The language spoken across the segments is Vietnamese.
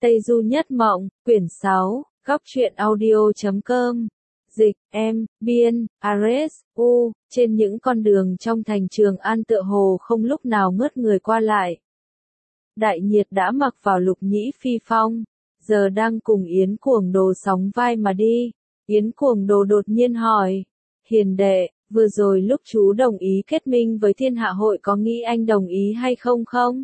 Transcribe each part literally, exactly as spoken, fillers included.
Tây Du Nhất Mộng, quyển sáu, góc truyện audio chấm com. Dịch, em, biên, Ares, U, trên những con đường trong thành Trường An tựa hồ không lúc nào ngớt người qua lại. Đại Nhiệt đã mặc vào lục nhĩ phi phong, giờ đang cùng Yến Cuồng Đồ sóng vai mà đi. Yến Cuồng Đồ đột nhiên hỏi, hiền đệ, vừa rồi lúc chú đồng ý kết minh với Thiên Hạ Hội có nghĩ anh đồng ý hay không không?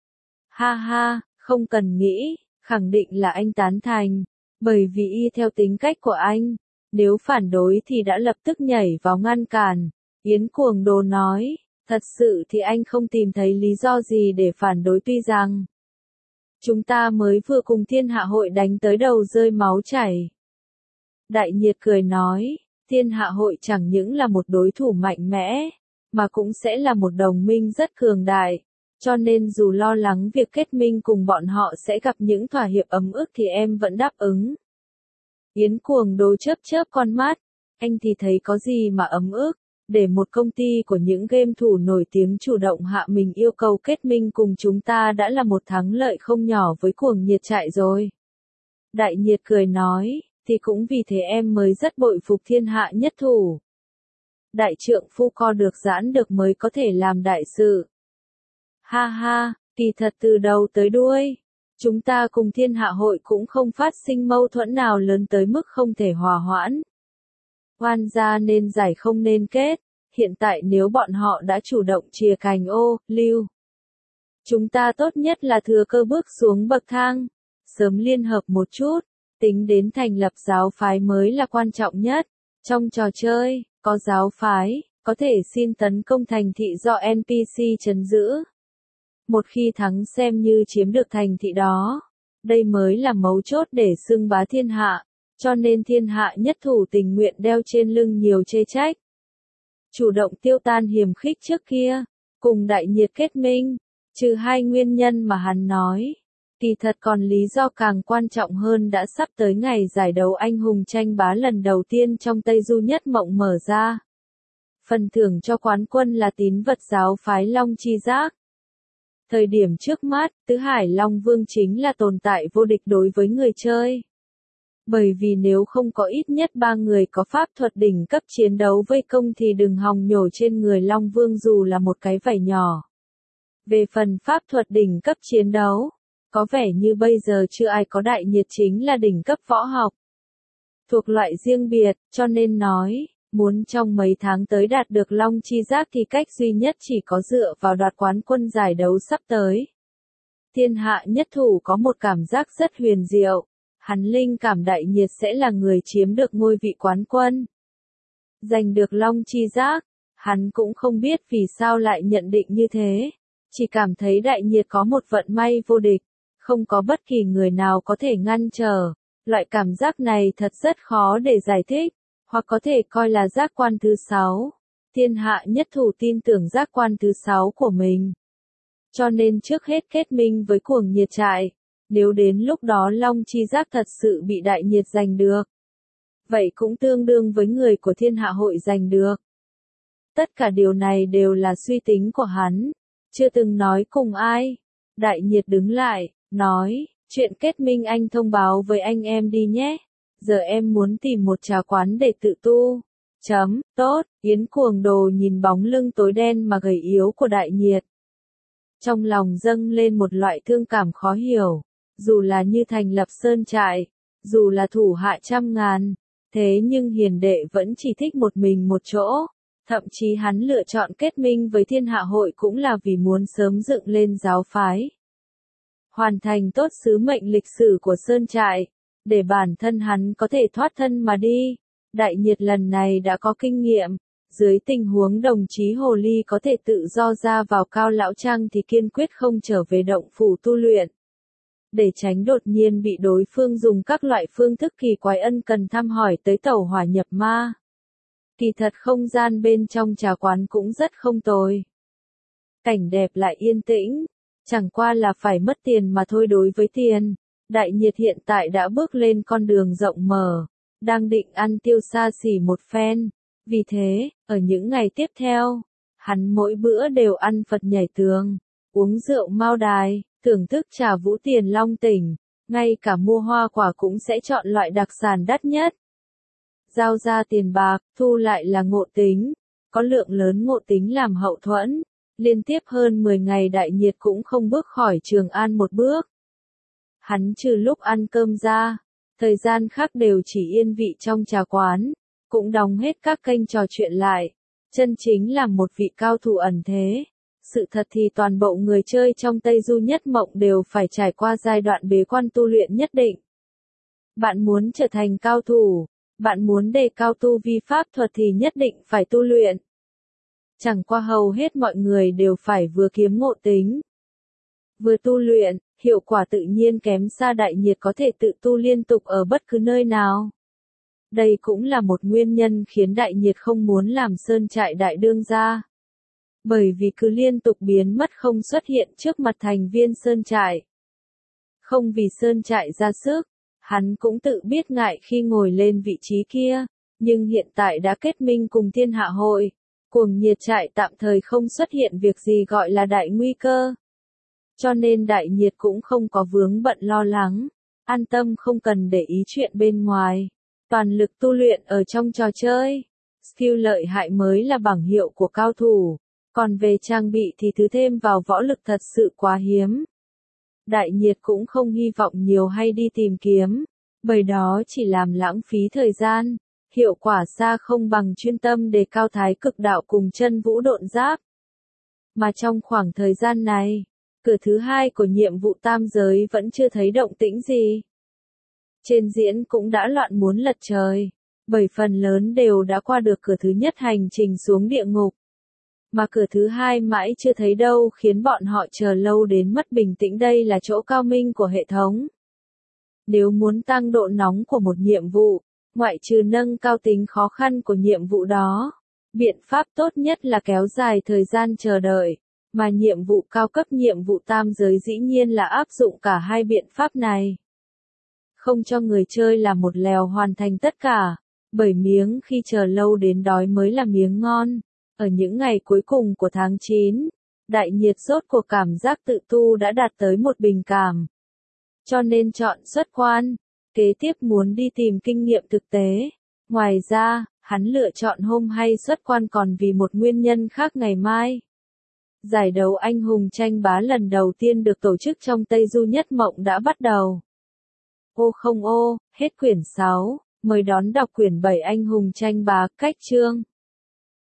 Ha ha, không cần nghĩ, khẳng định là anh tán thành, bởi vì y theo tính cách của anh, nếu phản đối thì đã lập tức nhảy vào ngăn cản. Yến Cuồng Đồ nói, thật sự thì anh không tìm thấy lý do gì để phản đối, tuy rằng chúng ta mới vừa cùng Thiên Hạ Hội đánh tới đầu rơi máu chảy. Đại Nhiệt cười nói, Thiên Hạ Hội chẳng những là một đối thủ mạnh mẽ, mà cũng sẽ là một đồng minh rất cường đại, cho nên dù lo lắng việc kết minh cùng bọn họ sẽ gặp những thỏa hiệp ấm ức thì em vẫn đáp ứng. Yến Cuồng Đồ chớp chớp con mắt, anh thì thấy có gì mà ấm ức, để một công ty của những game thủ nổi tiếng chủ động hạ mình yêu cầu kết minh cùng chúng ta đã là một thắng lợi không nhỏ với Cuồng Nhiệt trại rồi. Đại Nhiệt cười nói, thì cũng vì thế em mới rất bội phục Thiên Hạ Nhất Thủ. Đại trượng phu co được giãn được mới có thể làm đại sự. Ha ha, kỳ thật từ đầu tới đuôi, chúng ta cùng Thiên Hạ Hội cũng không phát sinh mâu thuẫn nào lớn tới mức không thể hòa hoãn. Oan gia nên giải không nên kết, hiện tại nếu bọn họ đã chủ động chìa cành ô, lưu, chúng ta tốt nhất là thừa cơ bước xuống bậc thang, sớm liên hợp một chút, tính đến thành lập giáo phái mới là quan trọng nhất. Trong trò chơi, có giáo phái, có thể xin tấn công thành thị do en pê xê trấn giữ. Một khi thắng xem như chiếm được thành thị đó, đây mới là mấu chốt để xưng bá thiên hạ, cho nên Thiên Hạ Nhất Thủ tình nguyện đeo trên lưng nhiều chê trách. Chủ động tiêu tan hiềm khích trước kia, cùng Đại Nhiệt kết minh, trừ hai nguyên nhân mà hắn nói. Kỳ thật còn lý do càng quan trọng hơn đã sắp tới ngày giải đấu anh hùng tranh bá lần đầu tiên trong Tây Du Nhất Mộng mở ra. Phần thưởng cho quán quân là tín vật giáo phái Long Chi Giác. Thời điểm trước mắt, Tứ Hải Long Vương chính là tồn tại vô địch đối với người chơi. Bởi vì nếu không có ít nhất ba người có pháp thuật đỉnh cấp chiến đấu vây công thì đừng hòng nhổ trên người Long Vương dù là một cái vảy nhỏ. Về phần pháp thuật đỉnh cấp chiến đấu, có vẻ như bây giờ chưa ai có. Đại Nhiệt chính là đỉnh cấp võ học, thuộc loại riêng biệt, cho nên nói, muốn trong mấy tháng tới đạt được Long Chi Giác thì cách duy nhất chỉ có dựa vào đoạt quán quân giải đấu sắp tới. Thiên Hạ Nhất Thủ có một cảm giác rất huyền diệu, hắn linh cảm Đại Nhiệt sẽ là người chiếm được ngôi vị quán quân. Giành được Long Chi Giác, hắn cũng không biết vì sao lại nhận định như thế, chỉ cảm thấy Đại Nhiệt có một vận may vô địch, không có bất kỳ người nào có thể ngăn trở. Loại cảm giác này thật rất khó để giải thích, hoặc có thể coi là giác quan thứ sáu. Thiên Hạ Nhất Thủ tin tưởng giác quan thứ sáu của mình, cho nên trước hết kết minh với Cuồng Nhiệt trại. Nếu đến lúc đó Long Chi Giác thật sự bị Đại Nhiệt giành được, vậy cũng tương đương với người của Thiên Hạ Hội giành được. Tất cả điều này đều là suy tính của hắn, chưa từng nói cùng ai. Đại Nhiệt đứng lại, nói, chuyện kết minh anh thông báo với anh em đi nhé. Giờ em muốn tìm một trà quán để tự tu. Chấm, tốt. Yến Cuồng Đồ nhìn bóng lưng tối đen mà gầy yếu của Đại Nhiệt, trong lòng dâng lên một loại thương cảm khó hiểu. Dù là như thành lập sơn trại, dù là thủ hạ trăm ngàn, thế nhưng hiền đệ vẫn chỉ thích một mình một chỗ. Thậm chí hắn lựa chọn kết minh với Thiên Hạ Hội cũng là vì muốn sớm dựng lên giáo phái, hoàn thành tốt sứ mệnh lịch sử của sơn trại, để bản thân hắn có thể thoát thân mà đi. Đại Nhiệt lần này đã có kinh nghiệm, dưới tình huống đồng chí Hồ Ly có thể tự do ra vào Cao Lão Trang thì kiên quyết không trở về động phủ tu luyện. Để tránh đột nhiên bị đối phương dùng các loại phương thức kỳ quái ân cần thăm hỏi tới tẩu hỏa nhập ma. Kỳ thật không gian bên trong trà quán cũng rất không tồi. Cảnh đẹp lại yên tĩnh, chẳng qua là phải mất tiền mà thôi. Đối với tiền, Đại Nhiệt hiện tại đã bước lên con đường rộng mở, đang định ăn tiêu xa xỉ một phen. Vì thế, ở những ngày tiếp theo, hắn mỗi bữa đều ăn Phật nhảy tường, uống rượu Mao Đài, thưởng thức trà Vũ Tiền Long Tỉnh. Ngay cả mua hoa quả cũng sẽ chọn loại đặc sản đắt nhất. Giao ra tiền bạc, thu lại là ngộ tính. Có lượng lớn ngộ tính làm hậu thuẫn. Liên tiếp hơn mười ngày Đại Nhiệt cũng không bước khỏi Trường An một bước. Hắn trừ lúc ăn cơm ra, thời gian khác đều chỉ yên vị trong trà quán, cũng đóng hết các kênh trò chuyện lại. Chân chính là một vị cao thủ ẩn thế. Sự thật thì toàn bộ người chơi trong Tây Du Nhất Mộng đều phải trải qua giai đoạn bế quan tu luyện nhất định. Bạn muốn trở thành cao thủ, bạn muốn đề cao tu vi pháp thuật thì nhất định phải tu luyện. Chẳng qua hầu hết mọi người đều phải vừa kiếm ngộ tính, vừa tu luyện, hiệu quả tự nhiên kém xa Đại Nhiệt có thể tự tu liên tục ở bất cứ nơi nào. Đây cũng là một nguyên nhân khiến Đại Nhiệt không muốn làm sơn trại đại đương gia. Bởi vì cứ liên tục biến mất không xuất hiện trước mặt thành viên sơn trại. Không vì sơn trại ra sức, hắn cũng tự biết ngại khi ngồi lên vị trí kia, nhưng hiện tại đã kết minh cùng Thiên Hạ Hội. Cuồng Nhiệt trại tạm thời không xuất hiện việc gì gọi là đại nguy cơ. Cho nên Đại Nhiệt cũng không có vướng bận lo lắng, an tâm không cần để ý chuyện bên ngoài. Toàn lực tu luyện ở trong trò chơi. Skill lợi hại mới là bảng hiệu của cao thủ. Còn về trang bị thì thứ thêm vào võ lực thật sự quá hiếm. Đại Nhiệt cũng không hy vọng nhiều hay đi tìm kiếm, bởi đó chỉ làm lãng phí thời gian. Hiệu quả xa không bằng chuyên tâm đề cao thái cực đạo cùng chân vũ độn giáp. Mà trong khoảng thời gian này, cửa thứ hai của nhiệm vụ tam giới vẫn chưa thấy động tĩnh gì. Trên diễn cũng đã loạn muốn lật trời, bởi phần lớn đều đã qua được cửa thứ nhất hành trình xuống địa ngục. Mà cửa thứ hai mãi chưa thấy đâu khiến bọn họ chờ lâu đến mất bình tĩnh, đây là chỗ cao minh của hệ thống. Nếu muốn tăng độ nóng của một nhiệm vụ, ngoại trừ nâng cao tính khó khăn của nhiệm vụ đó, biện pháp tốt nhất là kéo dài thời gian chờ đợi, mà nhiệm vụ cao cấp nhiệm vụ tam giới dĩ nhiên là áp dụng cả hai biện pháp này. Không cho người chơi là một lèo hoàn thành tất cả, bởi miếng khi chờ lâu đến đói mới là miếng ngon. Ở những ngày cuối cùng của tháng chín, Đại Nhiệt rốt cuộc cảm giác tự tu đã đạt tới một bình cảm. Cho nên chọn xuất quan, kế tiếp muốn đi tìm kinh nghiệm thực tế. Ngoài ra, hắn lựa chọn hôm hay xuất quan còn vì một nguyên nhân khác ngày mai. Giải đấu anh hùng tranh bá lần đầu tiên được tổ chức trong Tây Du Nhất Mộng đã bắt đầu. Ô không ô, hết quyển sáu, mời đón đọc quyển bảy anh hùng tranh bá cách chương.